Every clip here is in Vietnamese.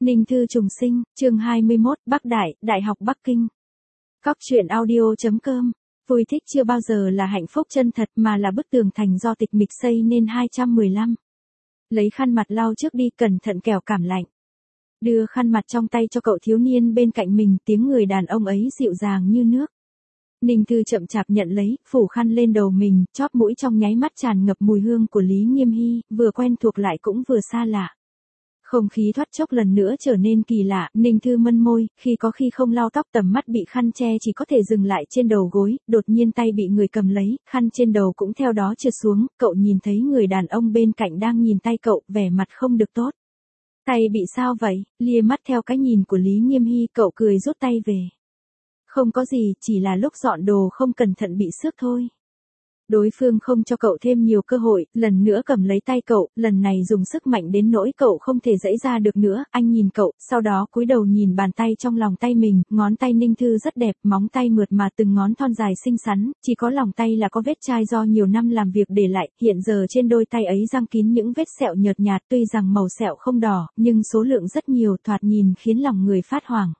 Ninh Thư trùng sinh, chương 21, Bắc Đại, Đại học Bắc Kinh. Cóc truyện audio.com. Vui thích chưa bao giờ là hạnh phúc chân thật mà là bức tường thành do tịch mịch xây nên 215. Lấy khăn mặt lau trước đi, cẩn thận kẻo cảm lạnh. Đưa khăn mặt trong tay cho cậu thiếu niên bên cạnh mình, tiếng người đàn ông ấy dịu dàng như nước. Ninh Thư chậm chạp nhận lấy, phủ khăn lên đầu mình, chóp mũi trong nháy mắt tràn ngập mùi hương của Lý Nghiêm Hy, vừa quen thuộc lại cũng vừa xa lạ. Không khí thoát chốc lần nữa trở nên kỳ lạ, Ninh Thư mân môi, khi không lau tóc, tầm mắt bị khăn che chỉ có thể dừng lại trên đầu gối, đột nhiên tay bị người cầm lấy, khăn trên đầu cũng theo đó trượt xuống, cậu nhìn thấy người đàn ông bên cạnh đang nhìn tay cậu, vẻ mặt không được tốt. Tay bị sao vậy? Lia mắt theo cái nhìn của Lý Nghiêm Hy, cậu cười rút tay về. Không có gì, chỉ là lúc dọn đồ không cẩn thận bị xước thôi. Đối phương không cho cậu thêm nhiều cơ hội, lần nữa cầm lấy tay cậu, lần này dùng sức mạnh đến nỗi cậu không thể giãy ra được nữa. Anh nhìn cậu, sau đó cúi đầu nhìn bàn tay trong lòng tay mình, ngón tay Ninh Thư rất đẹp, móng tay mượt mà, từng ngón thon dài xinh xắn, chỉ có lòng tay là có vết chai do nhiều năm làm việc để lại, hiện giờ trên đôi tay ấy răng kín những vết sẹo nhợt nhạt, tuy rằng màu sẹo không đỏ, nhưng số lượng rất nhiều, thoạt nhìn khiến lòng người phát hoảng.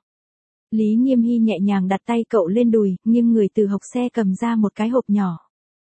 Lý Nghiêm Hy nhẹ nhàng đặt tay cậu lên đùi, nghiêng người từ hộc xe cầm ra một cái hộp nhỏ.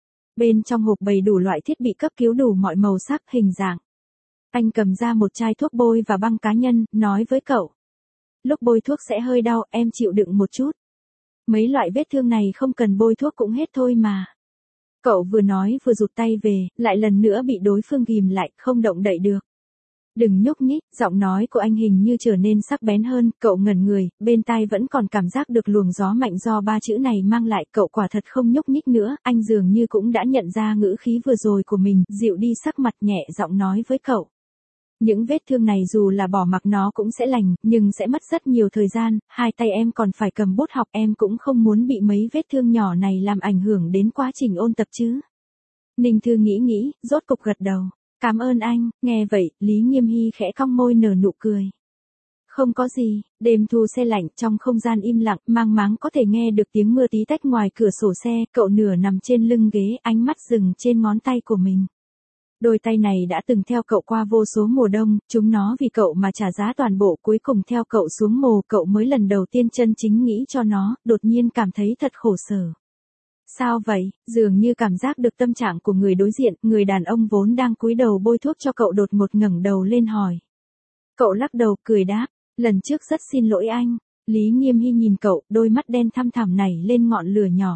Bên trong hộp bày đủ loại thiết bị cấp cứu đủ mọi màu sắc, hình dạng. Anh cầm ra một chai thuốc bôi và băng cá nhân, nói với cậu. Lúc bôi thuốc sẽ hơi đau, em chịu đựng một chút. Mấy loại vết thương này không cần bôi thuốc cũng hết thôi mà. Cậu vừa nói vừa rụt tay về, lại lần nữa bị đối phương ghìm lại, không động đậy được. Đừng nhúc nhích, giọng nói của anh hình như trở nên sắc bén hơn, cậu ngẩn người, bên tai vẫn còn cảm giác được luồng gió mạnh do ba chữ này mang lại, cậu quả thật không nhúc nhích nữa, anh dường như cũng đã nhận ra ngữ khí vừa rồi của mình, dịu đi sắc mặt, nhẹ giọng nói với cậu. Những vết thương này dù là bỏ mặc nó cũng sẽ lành, nhưng sẽ mất rất nhiều thời gian, hai tay em còn phải cầm bút học, em cũng không muốn bị mấy vết thương nhỏ này làm ảnh hưởng đến quá trình ôn tập chứ. Ninh Thư nghĩ, rốt cục gật đầu. Cảm ơn anh, nghe vậy, Lý Nghiêm Hy khẽ cong môi nở nụ cười. Không có gì, đêm thu se lạnh, trong không gian im lặng, mang máng có thể nghe được tiếng mưa tí tách ngoài cửa sổ xe, cậu nửa nằm trên lưng ghế, ánh mắt dừng trên ngón tay của mình. Đôi tay này đã từng theo cậu qua vô số mùa đông, chúng nó vì cậu mà trả giá toàn bộ, cuối cùng theo cậu xuống mồ, cậu mới lần đầu tiên chân chính nghĩ cho nó, đột nhiên cảm thấy thật khổ sở. Sao vậy? Dường như cảm giác được tâm trạng của người đối diện, người đàn ông vốn đang cúi đầu bôi thuốc cho cậu đột ngột ngẩng đầu lên hỏi. Cậu lắc đầu, cười đáp, lần trước rất xin lỗi anh. Lý Nghiêm Hy nhìn cậu, đôi mắt đen thăm thẳm nảy lên ngọn lửa nhỏ.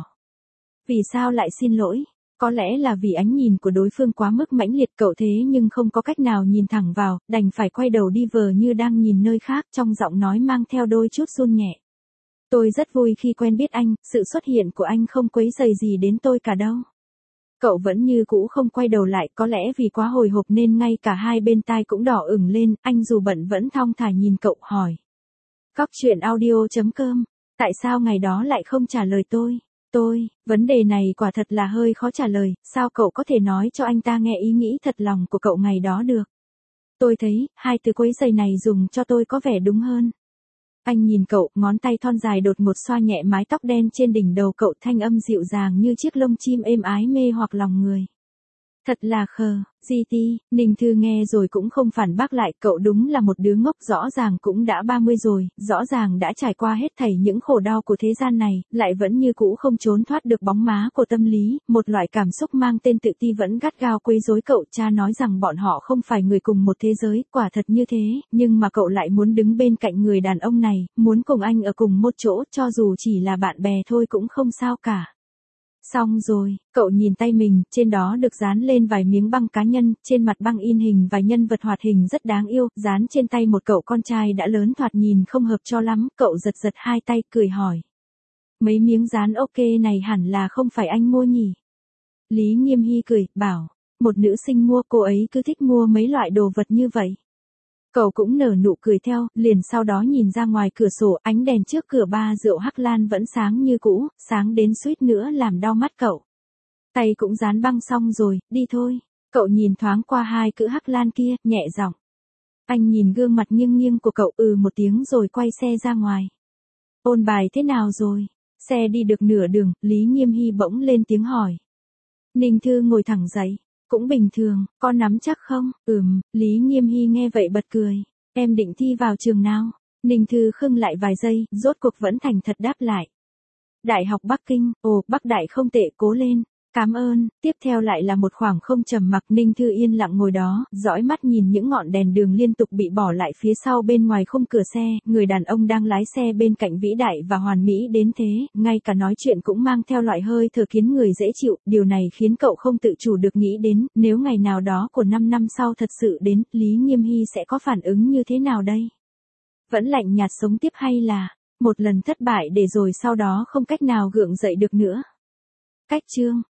Vì sao lại xin lỗi? Có lẽ là vì ánh nhìn của đối phương quá mức mãnh liệt, cậu thế nhưng không có cách nào nhìn thẳng vào, đành phải quay đầu đi vờ như đang nhìn nơi khác, trong giọng nói mang theo đôi chút run nhẹ. Tôi rất vui khi quen biết anh, sự xuất hiện của anh không quấy rầy gì đến tôi cả đâu. Cậu vẫn như cũ không quay đầu lại, có lẽ vì quá hồi hộp nên ngay cả hai bên tai cũng đỏ ửng lên, anh dù bận vẫn thong thả nhìn cậu, hỏi. Cóc truyện audio.com, tại sao ngày đó lại không trả lời tôi? Vấn đề này quả thật là hơi khó trả lời, sao cậu có thể nói cho anh ta nghe ý nghĩ thật lòng của cậu ngày đó được? Tôi thấy, hai từ quấy rầy này dùng cho tôi có vẻ đúng hơn. Anh nhìn cậu, ngón tay thon dài đột ngột xoa nhẹ mái tóc đen trên đỉnh đầu cậu, thanh âm dịu dàng như chiếc lông chim êm ái mê hoặc lòng người. Thật là khờ, GT, Ninh Thư nghe rồi cũng không phản bác lại, cậu đúng là một đứa ngốc, rõ ràng cũng đã 30 rồi, rõ ràng đã trải qua hết thảy những khổ đau của thế gian này, lại vẫn như cũ không trốn thoát được bóng má của tâm lý, một loại cảm xúc mang tên tự ti vẫn gắt gao quấy rối cậu. Cha nói rằng bọn họ không phải người cùng một thế giới, quả thật như thế, nhưng mà cậu lại muốn đứng bên cạnh người đàn ông này, muốn cùng anh ở cùng một chỗ, cho dù chỉ là bạn bè thôi cũng không sao cả. Xong rồi, cậu nhìn tay mình, trên đó được dán lên vài miếng băng cá nhân, trên mặt băng in hình vài nhân vật hoạt hình rất đáng yêu, dán trên tay một cậu con trai đã lớn thoạt nhìn không hợp cho lắm, cậu giật hai tay, cười hỏi. Mấy miếng dán ok này hẳn là không phải anh mua nhỉ? Lý Nghiêm Hy cười, bảo, một nữ sinh mua, cô ấy cứ thích mua mấy loại đồ vật như vậy. Cậu cũng nở nụ cười theo, liền sau đó nhìn ra ngoài cửa sổ, ánh đèn trước cửa ba rượu Hắc Lan vẫn sáng như cũ, sáng đến suýt nữa làm đau mắt cậu. Tay cũng dán băng xong rồi, đi thôi. Cậu nhìn thoáng qua hai cữ Hắc Lan kia, nhẹ giọng. Anh nhìn gương mặt nghiêng nghiêng của cậu, một tiếng rồi quay xe ra ngoài. Ôn bài thế nào rồi? Xe đi được nửa đường, Lý Nghiêm Hy bỗng lên tiếng hỏi. Ninh Thư ngồi thẳng dậy. Cũng bình thường, con nắm chắc không? Lý Nghiêm Hy nghe vậy bật cười. Em định thi vào trường nào? Ninh Thư khưng lại vài giây, rốt cuộc vẫn thành thật đáp lại. Đại học Bắc Kinh, ồ, Bắc Đại không tệ, cố lên. Cảm ơn. Tiếp theo lại là một khoảng không trầm mặc. Ninh Thư yên lặng ngồi đó, dõi mắt nhìn những ngọn đèn đường liên tục bị bỏ lại phía sau bên ngoài khung cửa xe. Người đàn ông đang lái xe bên cạnh vĩ đại và hoàn mỹ đến thế, ngay cả nói chuyện cũng mang theo loại hơi thở khiến người dễ chịu. Điều này khiến cậu không tự chủ được nghĩ đến, nếu ngày nào đó của 5 năm sau thật sự đến, Lý Nghiêm Hy sẽ có phản ứng như thế nào đây? Vẫn lạnh nhạt sống tiếp hay là một lần thất bại để rồi sau đó không cách nào gượng dậy được nữa? Cách chương